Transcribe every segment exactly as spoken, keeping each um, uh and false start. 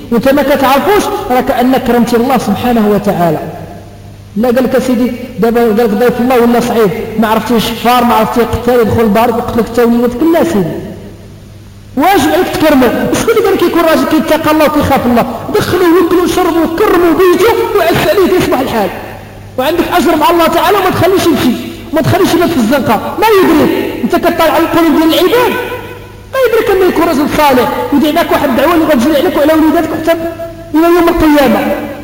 وانت ما كتعرفوش راه كأنك كرمت الله سبحانه وتعالى. لا قال لك سيدي دابا قال لك ضيف الله ولا صعيب، ما عرفتيش شفار، ما عرفتي قتال، يدخل لدارك يقتلك حتى وليداتك. لا سيدي واجب عليك تكرمه. شكون اللي قال لك يكون راجل كيتقى الله وكيخاف الله؟ دخلوه وكلوا وشربوا وكرموا بيته وعس عليه يصبح الحال، وعندك اجر مع الله تعالى، وما تخليش يمشي وما تخليش يمشي في الزنقه. ما يدريك انت كطالع على القلوب ديال العباد، ما يدريك انه يكون رجل صالح ويدعي لك واحد الدعوه اللي غتجري عليك وعلى وليداتك حتى الى يوم القيامه.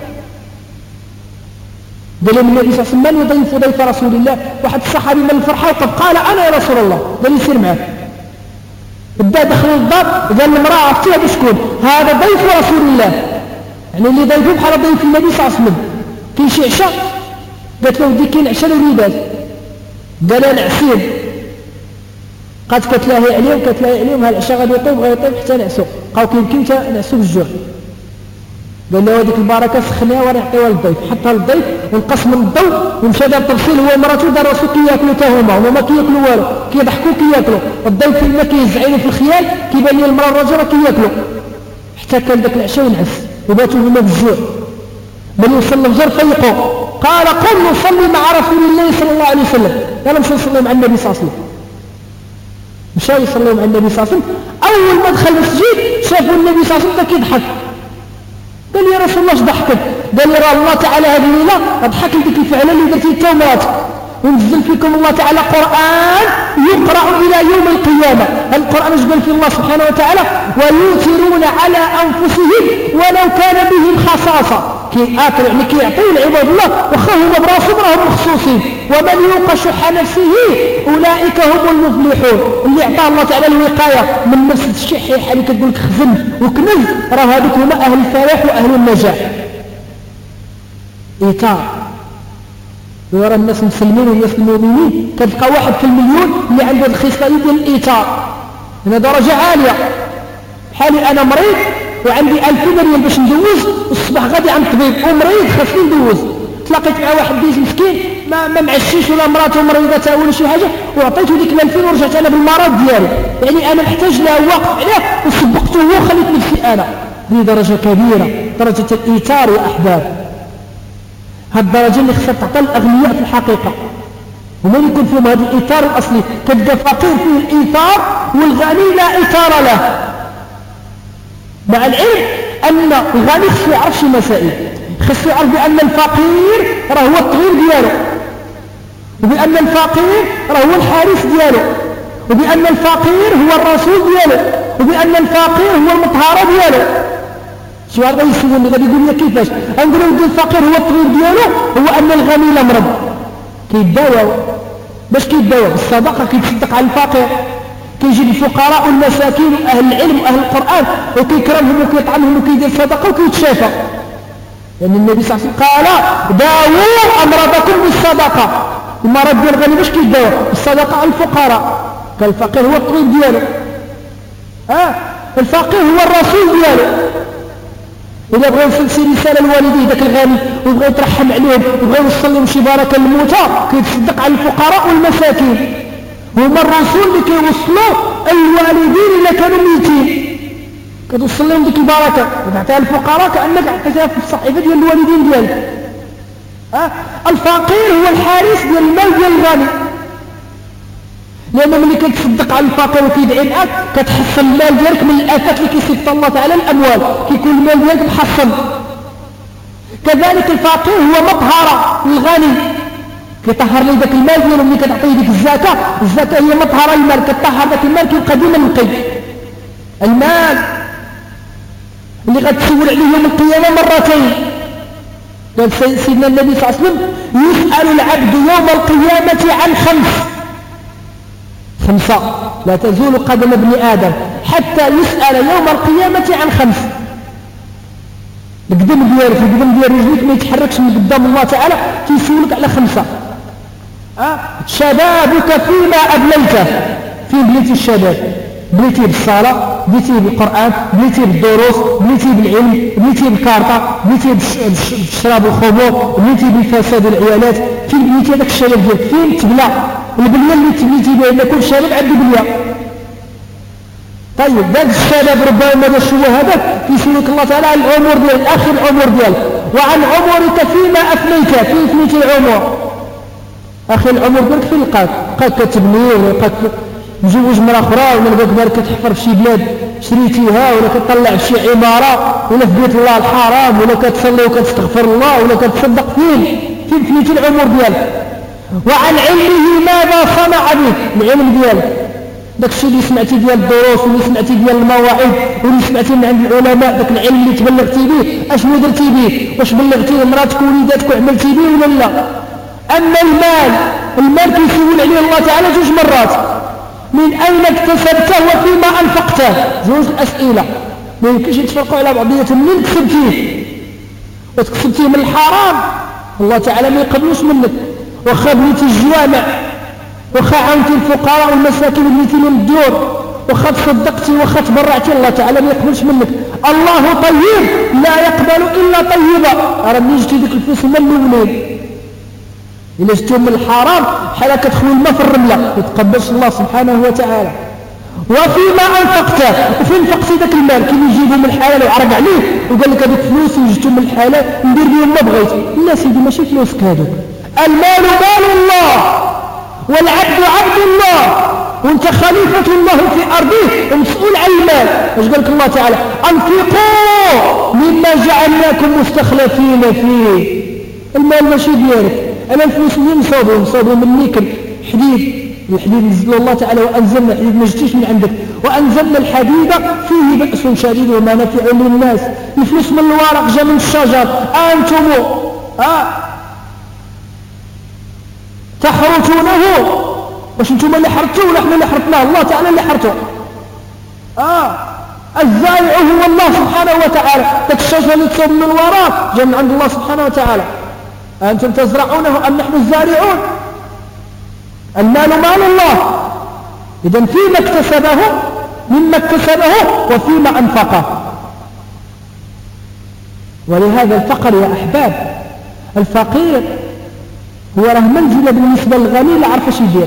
قال لهم النبي صلى الله عليه وسلم: من يضيف ضيف رسول الله؟ واحد الصحابي من الفرحه وقد قال: انا يا رسول الله. قال يسير معاه. بدا دخل الدار، قال المراه: عرفتيها بشكون؟ هذا ضيف رسول الله، يعني اللي ضيفه بحال ضيف النبي صلى الله عليه وسلم. كاين شي عشاء؟ قالت له: ودي كاين عشاء الوليدات. قال: انا عسير. قالت كتلاهي عليهم كتلاهي عليهم هالعشاء غادي يطيب غيطيب حتى نعسو. بقاو كيمكن حتى نعسو بالجوع. قال له: هذيك البركه سخنيها ونعطيوها للضيف. حطها للضيف ونقص من الضوء ومشى دار تفصيل هو ومراته، دار راسو كياكلوا حتى هما، هما ما كياكلوا والو، كيضحكوا كياكلوا. الضيف فيما كيزعينوا في الخيال كيبان لي المراه والرجل راه كياكلوا، حتى كان داك العشاء ينعس وباتوا هما بالجوع. من يوصل الفجر فيقوا، قال: قم نصلي مع رسول الله صلى الله عليه وسلم. قال: مشى نصلي مع النبي صلى الله عليه وسلم. مشى يصلي مع النبي صلى الله عليه وسلم. اول ما دخل المسجد شافوا النبي صلى الله عليه وسلم كيضحك. قال: يا رسول الله اش ضحكك؟ قال لي: راه الله تعالى هذه الليله ضحك لك الفعله اللي درتي انت ومراتك، ونزل فيكم الله تعالى قران يقرا الى يوم القيامه. القران جبل فيه الله سبحانه وتعالى: ويؤثرون على انفسهم ولو كان بهم خصاصه. كيأثر يعني كيعطيو لعباد الله واخا هما براسهم راهم مخصوصين. ومن يوق شح نفسه اولئك هم المفلحون. اللي اعطاه الله تعالى الوقايه من نفس الشح اللي كتقول لك خزن وكنز، راه هذوك هما اهل الفلاح واهل النجاح. ايثار ويرى الناس مسلمين والناس المؤمنين، كتلقى واحد في المليون اللي عنده الخصله ديال الايثار. هنا درجه عاليه. بحالي انا مريض وعندي ألف ريال باش ندوز، والصباح غادي عند الطبيب ومريض خاصني ندوز، تلاقيت مع واحد ديز مسكين ما ما معشيش ولا مراته مريضه تا ولا شي حاجه، وعطيته ديك الألفين ورجعت انا بالمرض ديالو. يعني انا محتاج له واقف عليه وسبقته هو وخليت نفسي انا. هذه درجه كبيره، درجه الايثار يا احباب. هذه الدرجه اللي خصها تعطى الاغنياء في الحقيقه، هما اللي يكون فيهم هذا الايثار الاصلي. كتلقى فقير فيه الايثار والغني لا ايثار له، مع العلم ان الغني خصو يعرف شي مسائل، خصو يعرف بان الفقير راه هو الطبيب ديالو، وبان الفقير راه هو الحارس ديالو، وبان الفقير هو الرسول ديالو، وبان الفقير هو المطهره ديالو. شي واحد يسولني غادي يقول لي كيفاش؟ نقول له الفقير هو الطبيب ديالو، هو ان الغني لا مرض كيداوى. باش كيداوى؟ بالصدقه، كيتصدق على الفقير، كيجي الفقراء والمساكين واهل العلم واهل القران وكيكرمهم وكيطعمهم وكيدير صدقه وكيتشافى. لان يعني النبي صلى الله عليه وسلم قال: داووا امراضكم بالصدقه. المرض ديال الغني باش كيداوى؟ بالصدقه على الفقراء. قال الفقير هو الطبيب ديالو، اه الفقير هو الرسول ديالو. إذا بغى يوصل رسالة لوالديه ذاك الغني ويبغى يترحم عليهم ويبغى يوصل لهم شي بركة للموتى، كيتصدق على الفقراء والمساكين. هما الرسول اللي كيوصلوا الوالدين اللي كانوا ميتين، كتوصل لهم ديك البركة وتعطيها الفقراء كأنك عطيتها في الصحيفة ديال الوالدين ديالك. أه؟ الفقير هو الحارس ديال المال ديال الغني، لأنه ملي كتصدق على الفقير وكيدعي معك كتحصل المال ديالك من الآفات اللي كيصيفط الله تعالى الأموال، كيكون المال ديالك محصن. كذلك الفقير هو مطهرة للغني، كيطهر لي ذاك المال ديالو. ملي كتعطيه ديك الزكاة، الزكاة هي مطهرة للمال، كتطهر ذاك المال كيبقى ديما نقي. المال اللي غتسول عليه يوم القيامة مرتين. قال سيدنا النبي صلى الله عليه وسلم: يسأل العبد يوم القيامة عن خمس خمسة لا تزول قدم ابن آدم حتى يسأل يوم القيامة عن خمس. القدم ديالك القدم ديال رجليك ما يتحركش من قدام الله تعالى، تيسولك على خمسة. أه؟ شبابك فيما أبليته، فين بليتي الشباب؟ بليتي بالصلاة، بليتي بالقرآن، بليتي بالدروس، بليتي بالعلم، بليتي بالكارطة، بليتي بالشراب والخمور، بليتي بالفساد والعيالات. فين بليتي هذاك الشباب ديالك؟ فين تبلى البليه اللي تبليتي بها؟ إلا كل شباب عنده بليه. طيب ذاك الشباب ربما هذا الشو هذا كيسولك الله تعالى عن العمر ديال اخر العمر ديالك وعن عمرك فيما افنيت في افنيت العمر اخي العمر ديالك فين لقاك لقاك كتبني ولا لقاك مزوج مرا اخرى ولا لقاك بالك كتحفر في شي بلاد شريتيها ولا كتطلع في شي عماره ولا في بيت الله الحرام ولا كتصلي وكتستغفر الله ولا كتصدق فين فين فنيت العمر ديالك وعن علمه ماذا صنع به العلم ديالك داك الشيء اللي سمعتي ديال الدروس واللي سمعتي ديال المواعظ واللي سمعتي من عند العلماء داك العلم اللي تبلغتي به اشنو درتي به واش بلغتي لمراتك ووليداتك وعملتي به ولا لا اما المال المال كيسول عليه الله تعالى جوج مرات من اين اكتسبته وفيما انفقته جوج الاسئله ما يمكنش يتفرقوا على بعضياتهم منين كسبتيه وتكسبتيه من الحرام الله تعالى ما يقبلوش منك واخا بنيتي الجوامع واخا عاونتي الفقراء والمساكين وبنيتي لهم الدور واخا تصدقتي واخا تبرعتي الله تعالى ما يقبلش منك الله طيب لا يقبل الا طيبا راه ملي جبتي ديك الفلوس هما الاولين الا جبتيهم من الحرام بحال كتخوي الماء في الرمله ما يتقبلش الله سبحانه وتعالى وفيما انفقته وفين انفقتي ذاك المال كي يجيبوا من الحلال وعرض عليه وقال لك هذوك فلوس وجدتو من الحلال ندير بهم ما بغيت لا سيدي ماشي فلوسك هذوك المال مال الله والعبد عبد الله وانت خليفة الله في أرضه ومسؤول عن المال ايش قال لك الله تعالى انفقوا مما جعلناكم مستخلفين فيه المال ماشي ديالك انا الفلوس اللي نصابوا نصابوا من نيكل حديد الحديد نزل الله تعالى وانزلنا الحديد ما جتيش من عندك وانزلنا الحديد فيه بأس شديد ومنافع للناس الفلوس من الورق جاء من الشجر انتم اه تحرثونه واش انتم اللي حرثتوه ولا احنا اللي حرثناه الله تعالى اللي حرثه اه الزارع هو الله سبحانه وتعالى داك الشجره اللي تصاب من الوراء جاء من عند الله سبحانه وتعالى انتم تزرعونه ام نحن الزارعون المال مال الله اذا فيما اكتسبه مما اكتسبه وفيما انفقه ولهذا الفقر يا احباب الفقير هو راه منزله بالنسبه للغني لا عرف اش يدير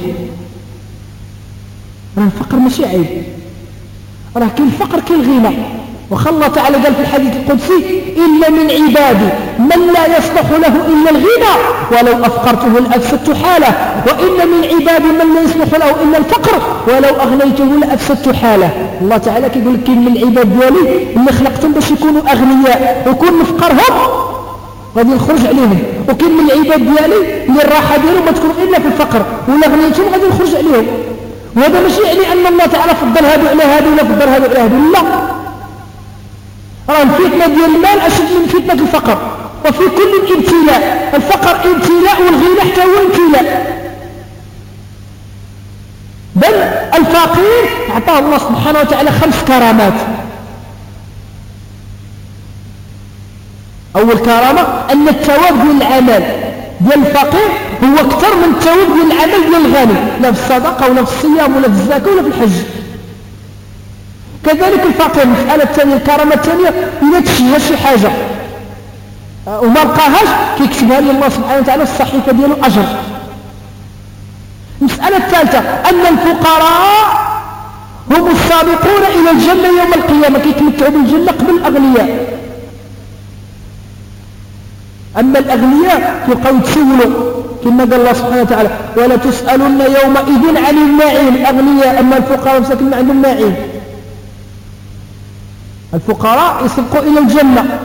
راه الفقر ماشي عيب راه كاين الفقر كاين الغنى وخا الله تعالى قال في الحديث القدسي إلا من عبادي من لا يصلح له إلا الغنى ولو أفقرته لأفسدت حاله وإن من عبادي من لا يصلح له إلا الفقر ولو أغنيته لأفسدت حاله الله تعالى كيقول لك كاين من العباد ديالي اللي خلقتهم باش يكونوا أغنياء ويكون نفقرهم غادي نخرج عليهم وكاين من العباد ديالي اللي الراحة ديالهم ما تكون إلا في الفقر ولا غنيتهم غادي نخرج عليهم وهذا ماشي يعني أن الله تعالى فضل هذا على هذا ولا فضل هذا على هذا لا راه الفتنة ديال المال أشد من فتنة الفقر وفي كل ابتلاء الفقر ابتلاء والغنى حتى هو ابتلاء بل الفقير أعطاه الله سبحانه وتعالى خمس كرامات أول كرامة أن الثواب ديال العمل ديال الفقير هو أكثر من الثواب ديال العمل ديال الغني لا في الصدقة ولا في الصيام ولا في الزكاة ولا في الحج كذلك الفقير المسألة الثانية الكرامة الثانية إذا تشجع شي حاجة وما لقاهاش كيكتبها لي الله سبحانه وتعالى في الصحيفة ديالو أجر المسألة الثالثة أن الفقراء هم السابقون إلى الجنة يوم القيامة كيتمتعوا بالجنة قبل الأغنياء أما الأغنياء يبقوا يتسولوا كما قال الله سبحانه وتعالى ولا تسألن يومئذ عن النعيم الأغنياء أما الفقراء مساكين ما عندهم نعيم الفقراء يسبقوا إلى الجنة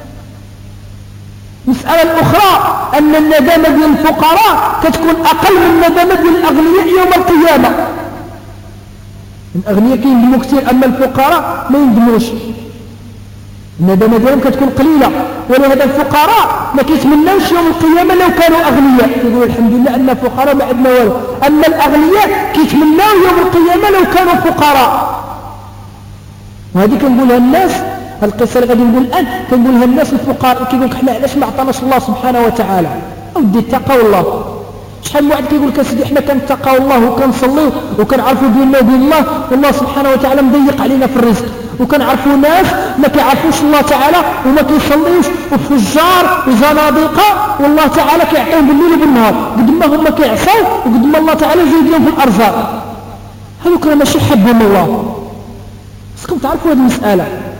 المسألة الأخرى أن الندامة ديال الفقراء كتكون أقل من الندامة ديال الأغنياء يوم القيامة الأغنياء كيندموا كثير أما الفقراء ما يندموش الندامة ديالهم كتكون قليلة ولهذا الفقراء ما كيتمناوش يوم القيامة لو كانوا أغنياء يقولوا الحمد لله أن الفقراء ما عندنا والو أما الأغنياء كيتمناو يوم القيامة لو كانوا فقراء وهذه كنقولها الناس القصة اللي غادي نقول الآن كنقولها الناس الفقراء كيقول لك حنا علاش ما عطاناش الله سبحانه وتعالى أودي اتقوا الله شحال من واحد كيقول لك اسيدي حنا كنتقوا الله وكنصليو وكنعرفوا ديننا ودين الله والله سبحانه وتعالى مضيق علينا في الرزق وكنعرفوا ناس ما كيعرفوش الله تعالى وما كيصليوش وفجار وزنادقه والله تعالى كيعطيهم بالليل وبالنهار قد ما هما كيعصوا وقد ما الله تعالى زيد لهم في الارزاق هذوك راه ماشي حبهم الله خصكم تعرفوا هذه المسألة.